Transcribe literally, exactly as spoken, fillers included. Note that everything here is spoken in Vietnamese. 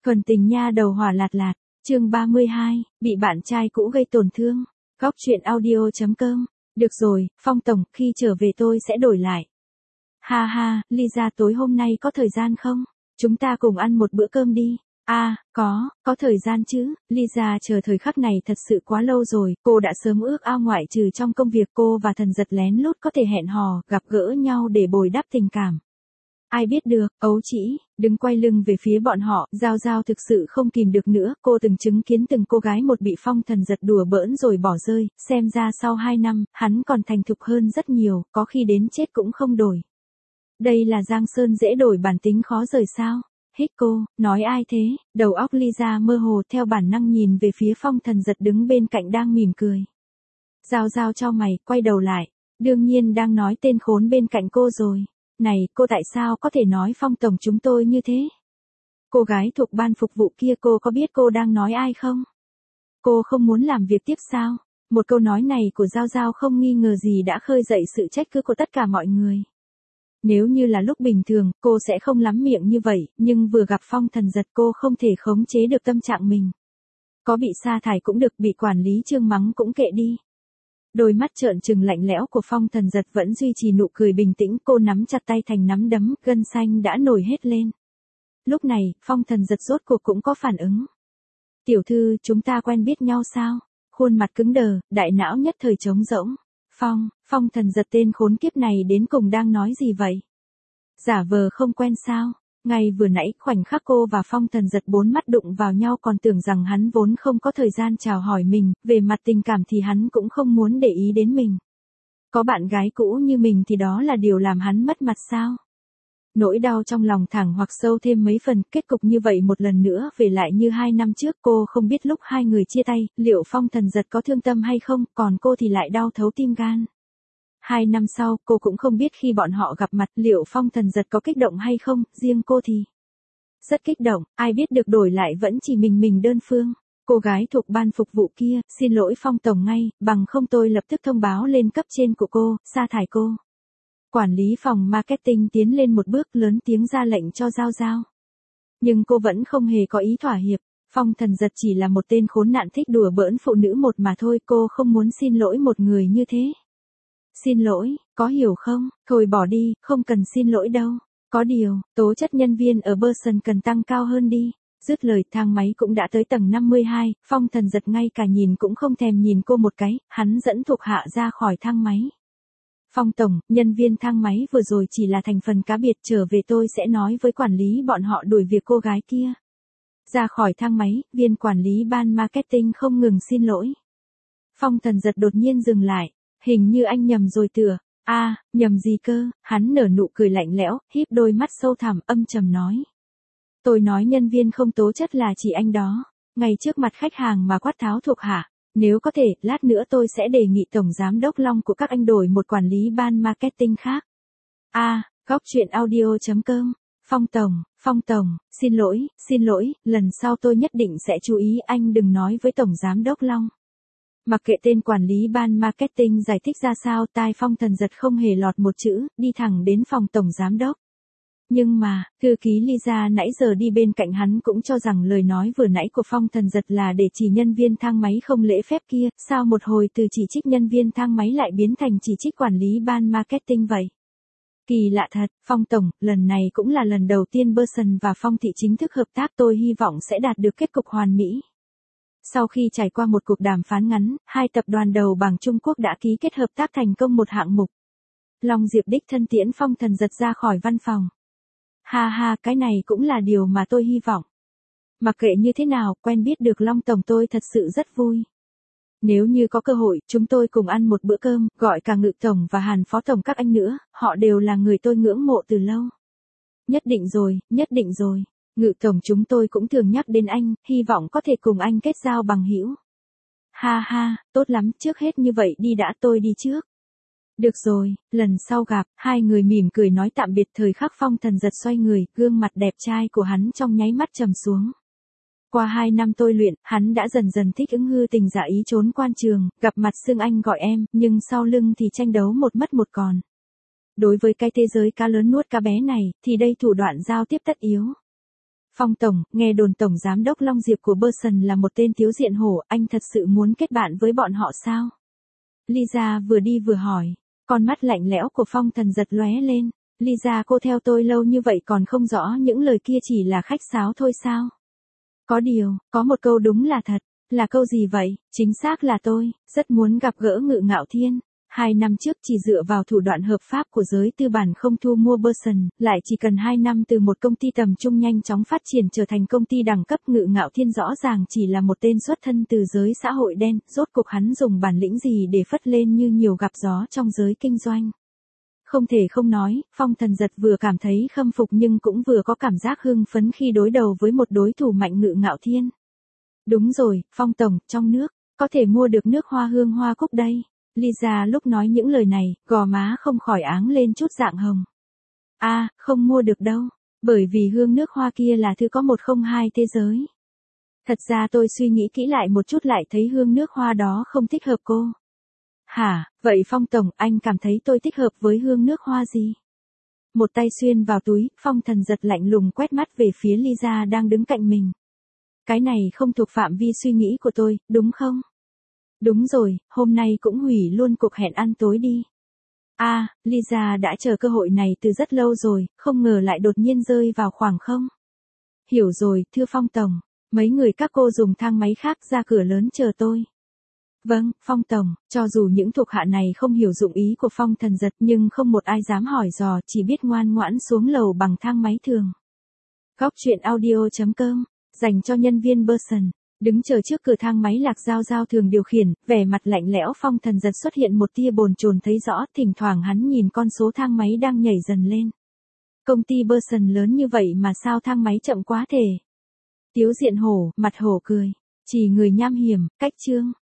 Thuần tình nha đầu hỏa lạt lạt, chương ba mươi hai, bị bạn trai cũ gây tổn thương. Góc truyện audio chấm com. Được rồi, Phong tổng, khi trở về tôi sẽ đổi lại. Ha ha, Lisa tối hôm nay có thời gian không? Chúng ta cùng ăn một bữa cơm đi. À, có, có thời gian chứ, Lisa chờ thời khắc này thật sự quá lâu rồi, cô đã sớm ước ao ngoại trừ trong công việc cô và thần giật lén lút có thể hẹn hò, gặp gỡ nhau để bồi đắp tình cảm. Ai biết được, ấu trĩ, đứng quay lưng về phía bọn họ, Giao Giao thực sự không kìm được nữa, cô từng chứng kiến từng cô gái một bị Phong thần giật đùa bỡn rồi bỏ rơi, xem ra sau hai năm, hắn còn thành thục hơn rất nhiều, có khi đến chết cũng không đổi. Đây là Giang Sơn dễ đổi bản tính khó rời sao? Hít cô, nói ai thế? Đầu óc Lisa mơ hồ theo bản năng nhìn về phía Phong thần giật đứng bên cạnh đang mỉm cười. Giao Giao chau mày, quay đầu lại, đương nhiên đang nói tên khốn bên cạnh cô rồi. Này, cô tại sao có thể nói Phong tổng chúng tôi như thế? Cô gái thuộc ban phục vụ kia, cô có biết cô đang nói ai không? Cô không muốn làm việc tiếp sao? Một câu nói này của Giao Giao không nghi ngờ gì đã khơi dậy sự trách cứ của tất cả mọi người. Nếu như là lúc bình thường, cô sẽ không lắm miệng như vậy, nhưng vừa gặp Phong thần giật cô không thể khống chế được tâm trạng mình. Có bị sa thải cũng được, bị quản lý Trương mắng cũng kệ đi. Đôi mắt trợn trừng lạnh lẽo của Phong thần giật vẫn duy trì nụ cười bình tĩnh, cô nắm chặt tay thành nắm đấm, gân xanh đã nổi hết lên. Lúc này, Phong thần giật rốt cuộc cũng có phản ứng. Tiểu thư, chúng ta quen biết nhau sao? Khuôn mặt cứng đờ, đại não nhất thời trống rỗng. Phong, Phong thần giật tên khốn kiếp này đến cùng đang nói gì vậy? Giả vờ không quen sao? Ngay vừa nãy, khoảnh khắc cô và Phong thần giật bốn mắt đụng vào nhau còn tưởng rằng hắn vốn không có thời gian chào hỏi mình, về mặt tình cảm thì hắn cũng không muốn để ý đến mình. Có bạn gái cũ như mình thì đó là điều làm hắn mất mặt sao? Nỗi đau trong lòng thẳng hoặc sâu thêm mấy phần, kết cục như vậy một lần nữa về lại như hai năm trước. Cô không biết lúc hai người chia tay, liệu Phong thần giật có thương tâm hay không, còn cô thì lại đau thấu tim gan. Hai năm sau, cô cũng không biết khi bọn họ gặp mặt, liệu Phong thần giật có kích động hay không, riêng cô thì rất kích động, ai biết được đổi lại vẫn chỉ mình mình đơn phương. Cô gái thuộc ban phục vụ kia, xin lỗi Phong tổng ngay, bằng không tôi lập tức thông báo lên cấp trên của cô, sa thải cô. Quản lý phòng marketing tiến lên một bước, lớn tiếng ra lệnh cho Giao Giao. Nhưng cô vẫn không hề có ý thỏa hiệp. Phong thần giật chỉ là một tên khốn nạn thích đùa bỡn phụ nữ một mà thôi, cô không muốn xin lỗi một người như thế. Xin lỗi, có hiểu không? Thôi bỏ đi, không cần xin lỗi đâu. Có điều, tố chất nhân viên ở Burson cần tăng cao hơn đi. Dứt lời, thang máy cũng đã tới tầng năm mươi hai, Phong thần giật ngay cả nhìn cũng không thèm nhìn cô một cái, hắn dẫn thuộc hạ ra khỏi thang máy. Phong tổng, nhân viên thang máy vừa rồi chỉ là thành phần cá biệt, trở về tôi sẽ nói với quản lý bọn họ đuổi việc cô gái kia. Ra khỏi thang máy, viên quản lý ban marketing không ngừng xin lỗi. Phong thần giật đột nhiên dừng lại, hình như anh nhầm rồi tựa. A, à, nhầm gì cơ? Hắn nở nụ cười lạnh lẽo, híp đôi mắt sâu thẳm, âm trầm nói. Tôi nói nhân viên không tố chất là chỉ anh đó. Ngay trước mặt khách hàng mà quát tháo thuộc hạ. Nếu có thể, lát nữa tôi sẽ đề nghị tổng giám đốc Long của các anh đổi một quản lý ban marketing khác. A, à, góc truyện audio chấm com. Phong tổng, Phong tổng, xin lỗi, xin lỗi, lần sau tôi nhất định sẽ chú ý, anh đừng nói với tổng giám đốc Long. Mặc kệ tên quản lý ban marketing giải thích ra sao, tai Phong thần giật không hề lọt một chữ, đi thẳng đến phòng tổng giám đốc. Nhưng mà, thư ký Lisa nãy giờ đi bên cạnh hắn cũng cho rằng lời nói vừa nãy của Phong thần giật là để chỉ nhân viên thang máy không lễ phép kia, sao một hồi từ chỉ trích nhân viên thang máy lại biến thành chỉ trích quản lý ban marketing vậy? Kỳ lạ thật, Phong tổng, lần này cũng là lần đầu tiên Burson và Phong thị chính thức hợp tác, tôi hy vọng sẽ đạt được kết cục hoàn mỹ. Sau khi trải qua một cuộc đàm phán ngắn, hai tập đoàn đầu bảng Trung Quốc đã ký kết hợp tác thành công một hạng mục. Long Diệp đích thân tiễn Phong thần giật ra khỏi văn phòng. Ha ha, cái này cũng là điều mà tôi hy vọng. Mặc kệ như thế nào, quen biết được Long tổng tôi thật sự rất vui. Nếu như có cơ hội, chúng tôi cùng ăn một bữa cơm, gọi cả Ngự tổng và Hàn phó tổng các anh nữa, họ đều là người tôi ngưỡng mộ từ lâu. Nhất định rồi, nhất định rồi. Ngự tổng chúng tôi cũng thường nhắc đến anh, hy vọng có thể cùng anh kết giao bằng hữu. Ha ha, tốt lắm, trước hết như vậy đi đã, tôi đi trước. Được rồi, lần sau gặp, hai người mỉm cười nói tạm biệt. Thời khắc Phong thần giật xoay người, gương mặt đẹp trai của hắn trong nháy mắt trầm xuống. Qua hai năm tôi luyện, hắn đã dần dần thích ứng, hư tình giả ý trốn quan trường, gặp mặt xưng anh gọi em, nhưng sau lưng thì tranh đấu một mất một còn. Đối với cái thế giới cá lớn nuốt cá bé này, thì đây thủ đoạn giao tiếp tất yếu. Phong tổng, nghe đồn tổng giám đốc Long Diệp của Berson là một tên thiếu diện hổ, anh thật sự muốn kết bạn với bọn họ sao? Lisa vừa đi vừa hỏi. Con mắt lạnh lẽo của Phong Thần giật lóe lên. Lisa, cô theo tôi lâu như vậy còn không rõ những lời kia chỉ là khách sáo thôi sao? Có điều, có một câu đúng là thật. Là câu gì vậy? Chính xác là tôi, rất muốn gặp gỡ Ngự Ngạo Thiên. Hai năm trước chỉ dựa vào thủ đoạn hợp pháp của giới tư bản không thu mua Berson, lại chỉ cần hai năm từ một công ty tầm trung nhanh chóng phát triển trở thành công ty đẳng cấp. Ngự Ngạo Thiên rõ ràng chỉ là một tên xuất thân từ giới xã hội đen, rốt cuộc hắn dùng bản lĩnh gì để phất lên như nhiều gặp gió trong giới kinh doanh. Không thể không nói, Phong Thần giật vừa cảm thấy khâm phục nhưng cũng vừa có cảm giác hưng phấn khi đối đầu với một đối thủ mạnh Ngự Ngạo Thiên. Đúng rồi, Phong tổng, trong nước, có thể mua được nước hoa hương hoa cúc đây. Lisa lúc nói những lời này, gò má không khỏi áng lên chút dạng hồng. A, à, không mua được đâu, bởi vì hương nước hoa kia là thứ có một không hai thế giới. Thật ra tôi suy nghĩ kỹ lại một chút lại thấy hương nước hoa đó không thích hợp cô. Hả, vậy Phong tổng, anh cảm thấy tôi thích hợp với hương nước hoa gì? Một tay xuyên vào túi, Phong Thần giật lạnh lùng quét mắt về phía Lisa đang đứng cạnh mình. Cái này không thuộc phạm vi suy nghĩ của tôi, đúng không? Đúng rồi, hôm nay cũng hủy luôn cuộc hẹn ăn tối đi. A, à, Lisa đã chờ cơ hội này từ rất lâu rồi, không ngờ lại đột nhiên rơi vào khoảng không. Hiểu rồi, thưa Phong tổng, mấy người các cô dùng thang máy khác ra cửa lớn chờ tôi. Vâng, Phong tổng, cho dù những thuộc hạ này không hiểu dụng ý của Phong Thần giật nhưng không một ai dám hỏi dò, chỉ biết ngoan ngoãn xuống lầu bằng thang máy thường. Góc truyện audio chấm com, dành cho nhân viên Berson. Đứng chờ trước cửa thang máy Lạc Giao Giao thường điều khiển, vẻ mặt lạnh lẽo. Phong Thần giật xuất hiện một tia bồn chồn thấy rõ, thỉnh thoảng hắn nhìn con số thang máy đang nhảy dần lên. Công ty Berson lớn như vậy mà sao thang máy chậm quá thể? Tiếu diện hổ, mặt hổ cười. Chỉ người nham hiểm, cách chương.